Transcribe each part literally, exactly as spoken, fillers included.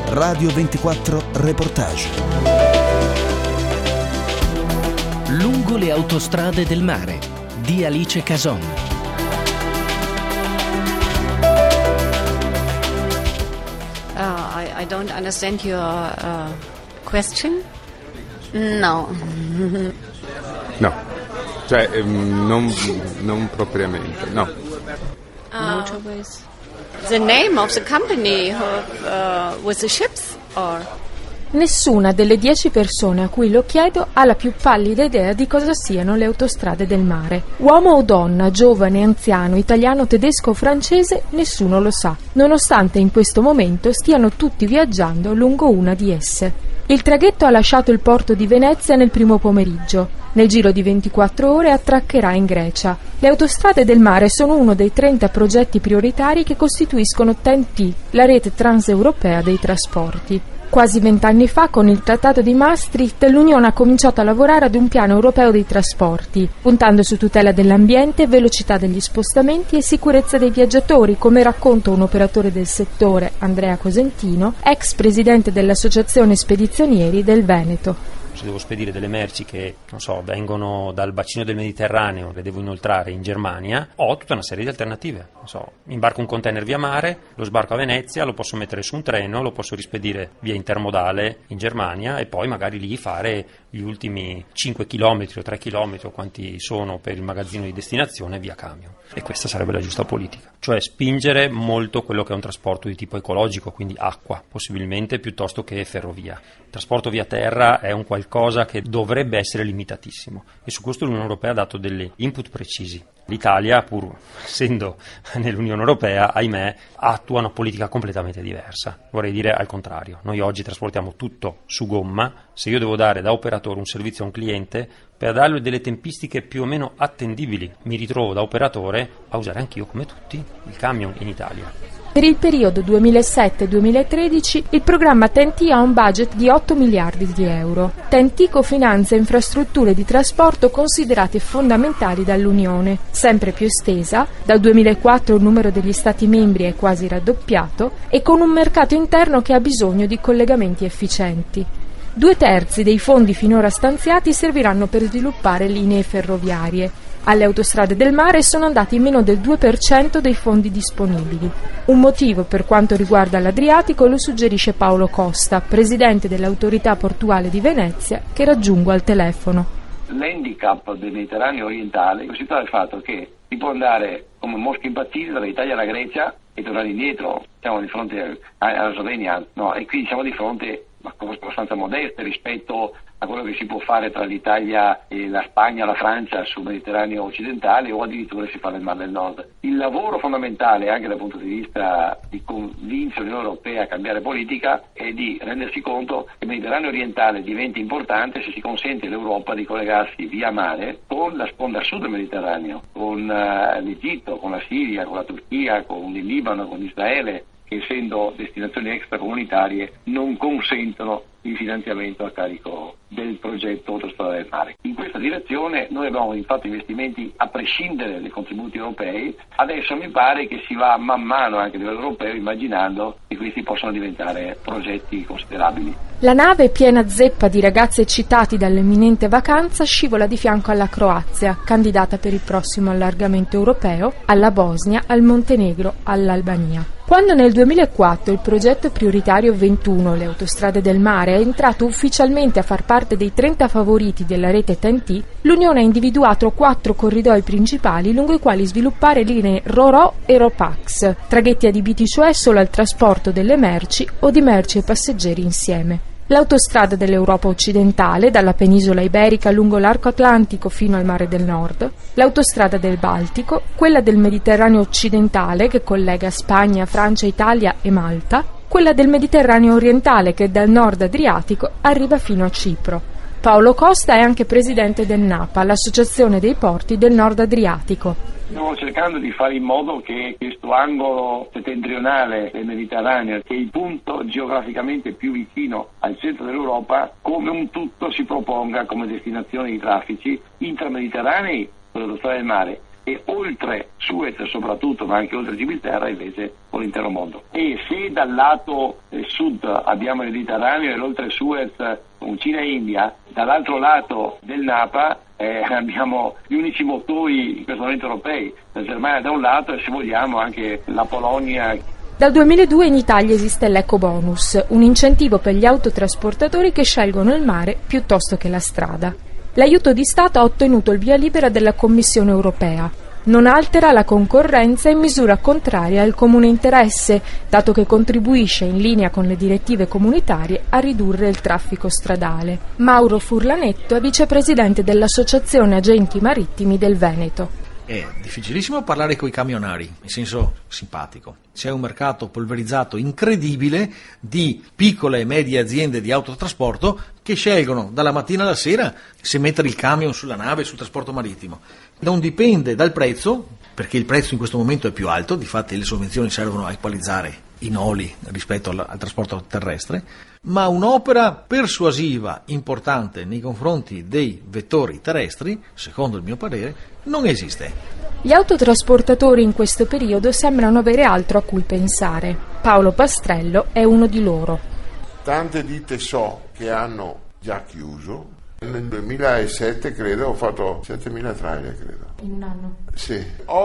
Radio ventiquattro Reportage. Lungo le autostrade del mare di Alice Cason. Uh, I, I don't understand your uh, question. No. No, cioè ehm, non, non propriamente, no. Uh, the name of the company who, uh, with the ships or? Nessuna delle dieci persone a cui lo chiedo ha la più pallida idea di cosa siano le autostrade del mare. Uomo o donna, giovane, anziano, italiano, tedesco o francese, nessuno lo sa, nonostante in questo momento stiano tutti viaggiando lungo una di esse. Il traghetto ha lasciato il porto di Venezia nel primo pomeriggio. Nel giro di ventiquattro ore attraccherà in Grecia. Le autostrade del mare sono uno dei trenta progetti prioritari che costituiscono T E N T, la rete transeuropea dei trasporti. Quasi vent'anni fa, con il Trattato di Maastricht, l'Unione ha cominciato a lavorare ad un piano europeo dei trasporti, puntando su tutela dell'ambiente, velocità degli spostamenti e sicurezza dei viaggiatori, come racconta un operatore del settore, Andrea Cosentino, ex presidente dell'Associazione Spedizionieri del Veneto. Se devo spedire delle merci che, non so, vengono dal bacino del Mediterraneo, le devo inoltrare in Germania, ho tutta una serie di alternative. Non so, imbarco un container via mare, lo sbarco a Venezia, lo posso mettere su un treno, lo posso rispedire via intermodale in Germania e poi magari lì fare gli ultimi cinque chilometri o tre chilometri o quanti sono per il magazzino di destinazione via camion. E questa sarebbe la giusta politica, cioè spingere molto quello che è un trasporto di tipo ecologico, quindi acqua, possibilmente, piuttosto che ferrovia. Il trasporto via terra è un qualcosa che dovrebbe essere limitatissimo e su questo l'Unione Europea ha dato degli input precisi. L'Italia, pur essendo nell'Unione Europea, ahimè, attua una politica completamente diversa. Vorrei dire al contrario. Noi oggi trasportiamo tutto su gomma. Se io devo dare da operatore un servizio a un cliente, per dargli delle tempistiche più o meno attendibili, mi ritrovo da operatore a usare anch'io, come tutti, il camion in Italia. Per il periodo duemilasette duemilatredici il programma T E N T ha un budget di otto miliardi di euro. T E N T cofinanzia infrastrutture di trasporto considerate fondamentali dall'Unione, sempre più estesa, dal duemilaquattro il numero degli Stati membri è quasi raddoppiato e con un mercato interno che ha bisogno di collegamenti efficienti. Due terzi dei fondi finora stanziati serviranno per sviluppare linee ferroviarie. Alle autostrade del mare sono andati meno del due per cento dei fondi disponibili. Un motivo per quanto riguarda l'Adriatico lo suggerisce Paolo Costa, presidente dell'autorità portuale di Venezia, che raggiungo al telefono. L'handicap del Mediterraneo orientale consiste nel fatto che si può andare come mosche impazzite dall'Italia alla Grecia e tornare indietro. Siamo di fronte alla Slovenia, no? E qui siamo di fronte a cose abbastanza modeste rispetto a quello che si può fare tra l'Italia e la Spagna, la Francia sul Mediterraneo occidentale o addirittura si fa nel Mar del Nord. Il lavoro fondamentale anche dal punto di vista di convincere l'Unione Europea a cambiare politica è di rendersi conto che il Mediterraneo orientale diventa importante se si consente all'Europa di collegarsi via mare con la sponda sud del Mediterraneo, con uh, l'Egitto, con la Siria, con la Turchia, con il Libano, con Israele, che essendo destinazioni extracomunitarie non consentono il finanziamento a carico del progetto Autostrada del Mare. In questa direzione noi abbiamo fatto investimenti a prescindere dai contributi europei, adesso mi pare che si va man mano anche a livello europeo immaginando che questi possano diventare progetti considerabili. La nave, piena zeppa di ragazzi eccitati dall'imminente vacanza, scivola di fianco alla Croazia, candidata per il prossimo allargamento europeo, alla Bosnia, al Montenegro, all'Albania. Quando nel duemilaquattro il progetto prioritario ventuno, le autostrade del mare, è entrato ufficialmente a far parte dei trenta favoriti della rete T E N T, l'Unione ha individuato quattro corridoi principali lungo i quali sviluppare linee Ro-Ro e Ro-Pax, traghetti adibiti cioè solo al trasporto delle merci o di merci e passeggeri insieme. L'autostrada dell'Europa occidentale, dalla penisola iberica lungo l'arco atlantico fino al mare del nord, l'autostrada del Baltico, quella del Mediterraneo occidentale che collega Spagna, Francia, Italia e Malta, quella del Mediterraneo orientale che dal nord Adriatico arriva fino a Cipro. Paolo Costa è anche presidente del NAPA, l'Associazione dei Porti del Nord Adriatico. Stiamo cercando di fare in modo che questo angolo settentrionale del Mediterraneo, che è il punto geograficamente più vicino al centro dell'Europa, come un tutto si proponga come destinazione di traffici intramediterranei per l'autostrada del mare e oltre Suez soprattutto, ma anche oltre Gibilterra invece con l'intero mondo. E se dal lato eh, sud abbiamo il Mediterraneo e l'oltre Suez con Cina e India, dall'altro lato del Napa eh, abbiamo gli unici motori in questo momento europei, la Germania da un lato e se vogliamo anche la Polonia. Dal duemiladue in Italia esiste l'Ecobonus, un incentivo per gli autotrasportatori che scelgono il mare piuttosto che la strada. L'aiuto di Stato ha ottenuto il via libera della Commissione europea. Non altera la concorrenza in misura contraria al comune interesse, dato che contribuisce, in linea con le direttive comunitarie, a ridurre il traffico stradale. Mauro Furlanetto è vicepresidente dell'Associazione Agenti Marittimi del Veneto. È difficilissimo parlare coi camionari, in senso simpatico. C'è un mercato polverizzato incredibile di piccole e medie aziende di autotrasporto che scelgono dalla mattina alla sera se mettere il camion sulla nave, sul trasporto marittimo. Non dipende dal prezzo, perché il prezzo in questo momento è più alto, difatti le sovvenzioni servono a equalizzare i noli rispetto al, al trasporto terrestre, ma un'opera persuasiva importante nei confronti dei vettori terrestri, secondo il mio parere, non esiste. Gli autotrasportatori in questo periodo sembrano avere altro a cui pensare. Paolo Pastrello è uno di loro. Tante ditte so che hanno già chiuso. Nel duemilasette credo ho fatto settemila trailer, credo. In un anno? Sì.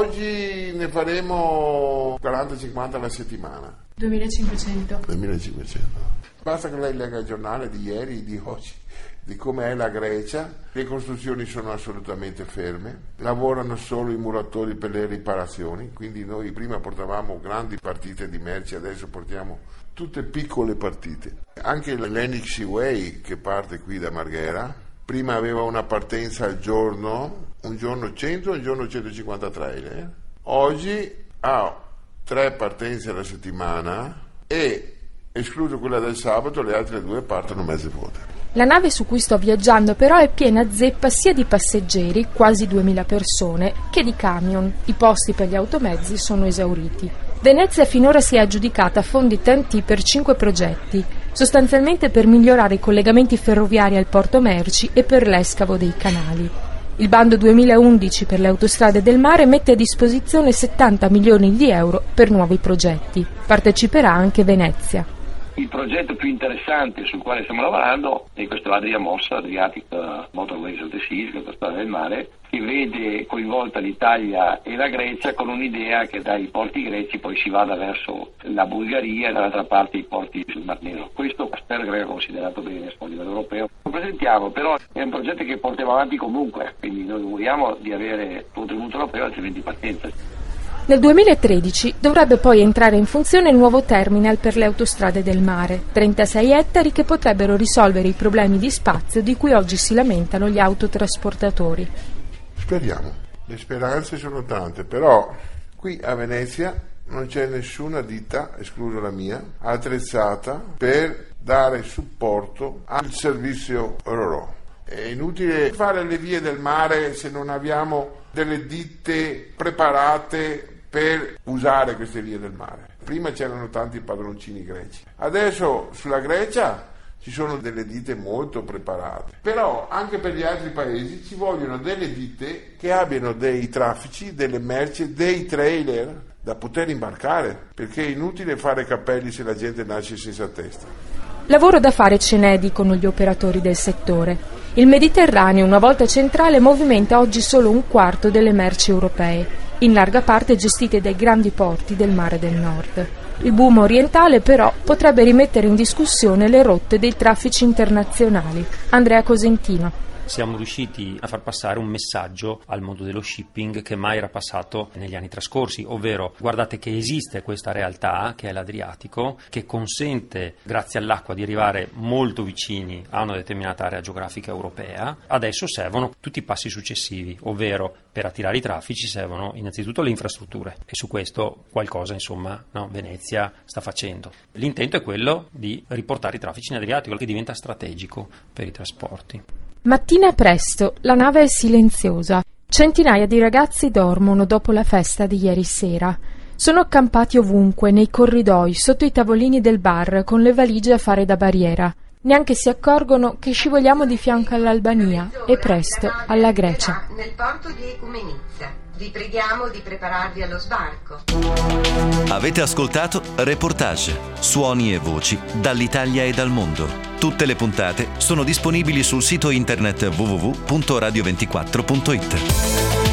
Oggi ne faremo quaranta cinquanta alla settimana. duemilacinquecento. duemilacinquecento. Basta che lei legga il giornale di ieri e di oggi, di come è la Grecia. Le costruzioni sono assolutamente ferme, lavorano solo i muratori per le riparazioni, quindi noi prima portavamo grandi partite di merci, adesso portiamo tutte piccole partite. Anche l'Enix Seaway che parte qui da Marghera, prima aveva una partenza al giorno, un giorno cento, un giorno centocinquanta trailer. Oggi ha tre partenze alla settimana e, escluso quella del sabato, le altre due partono mezze vuote. La nave su cui sto viaggiando però è piena zeppa sia di passeggeri, quasi duemila persone, che di camion. I posti per gli automezzi sono esauriti. Venezia finora si è aggiudicata fondi T E N T per cinque progetti, sostanzialmente per migliorare i collegamenti ferroviari al porto merci e per l'escavo dei canali. Il bando duemilaundici per le autostrade del mare mette a disposizione settanta milioni di euro per nuovi progetti. Parteciperà anche Venezia. Il progetto più interessante sul quale stiamo lavorando è questo Adria Mossa, Adriatic Motorways of the Seas, autostrada del mare, che vede coinvolta l'Italia e la Grecia con un'idea che dai porti greci poi si vada verso la Bulgaria e dall'altra parte i porti sul Mar Nero. Questo spero che venga considerato bene a livello europeo. Lo presentiamo, però è un progetto che portiamo avanti comunque, quindi noi vogliamo di avere contributo europeo, altrimenti pazienza. Nel duemilatredici dovrebbe poi entrare in funzione il nuovo terminal per le autostrade del mare, trentasei ettari che potrebbero risolvere i problemi di spazio di cui oggi si lamentano gli autotrasportatori. Speriamo, le speranze sono tante, però qui a Venezia non c'è nessuna ditta, esclusa la mia, attrezzata per dare supporto al servizio Ro-Ro. È inutile fare le vie del mare se non abbiamo delle ditte preparate per usare queste vie del mare. Prima c'erano tanti padroncini greci, adesso sulla Grecia ci sono delle ditte molto preparate, però anche per gli altri paesi ci vogliono delle ditte che abbiano dei traffici, delle merci, dei trailer da poter imbarcare, perché è inutile fare cappelli se la gente nasce senza testa. Lavoro da fare ce n'è, dicono gli operatori del settore. Il Mediterraneo, una volta centrale, movimenta oggi solo un quarto delle merci europee, in larga parte gestite dai grandi porti del Mare del Nord. Il boom orientale, però, potrebbe rimettere in discussione le rotte dei traffici internazionali. Andrea Cosentino. Siamo riusciti a far passare un messaggio al mondo dello shipping che mai era passato negli anni trascorsi, ovvero guardate che esiste questa realtà che è l'Adriatico, che consente grazie all'acqua di arrivare molto vicini a una determinata area geografica europea. Adesso servono tutti i passi successivi, ovvero per attirare i traffici servono innanzitutto le infrastrutture e su questo qualcosa insomma no, Venezia sta facendo. L'intento è quello di riportare i traffici in Adriatico che diventa strategico per i trasporti. Mattina presto, la nave è silenziosa. Centinaia di ragazzi dormono dopo la festa di ieri sera. Sono accampati ovunque, nei corridoi, sotto i tavolini del bar, con le valigie a fare da barriera. Neanche si accorgono che scivoliamo di fianco all'Albania e presto alla Grecia. Nel porto di Ecumenizza. Vi preghiamo di prepararvi allo sbarco. Avete ascoltato Reportage, suoni e voci dall'Italia e dal mondo. Tutte le puntate sono disponibili sul sito internet w w w punto radio ventiquattro punto it.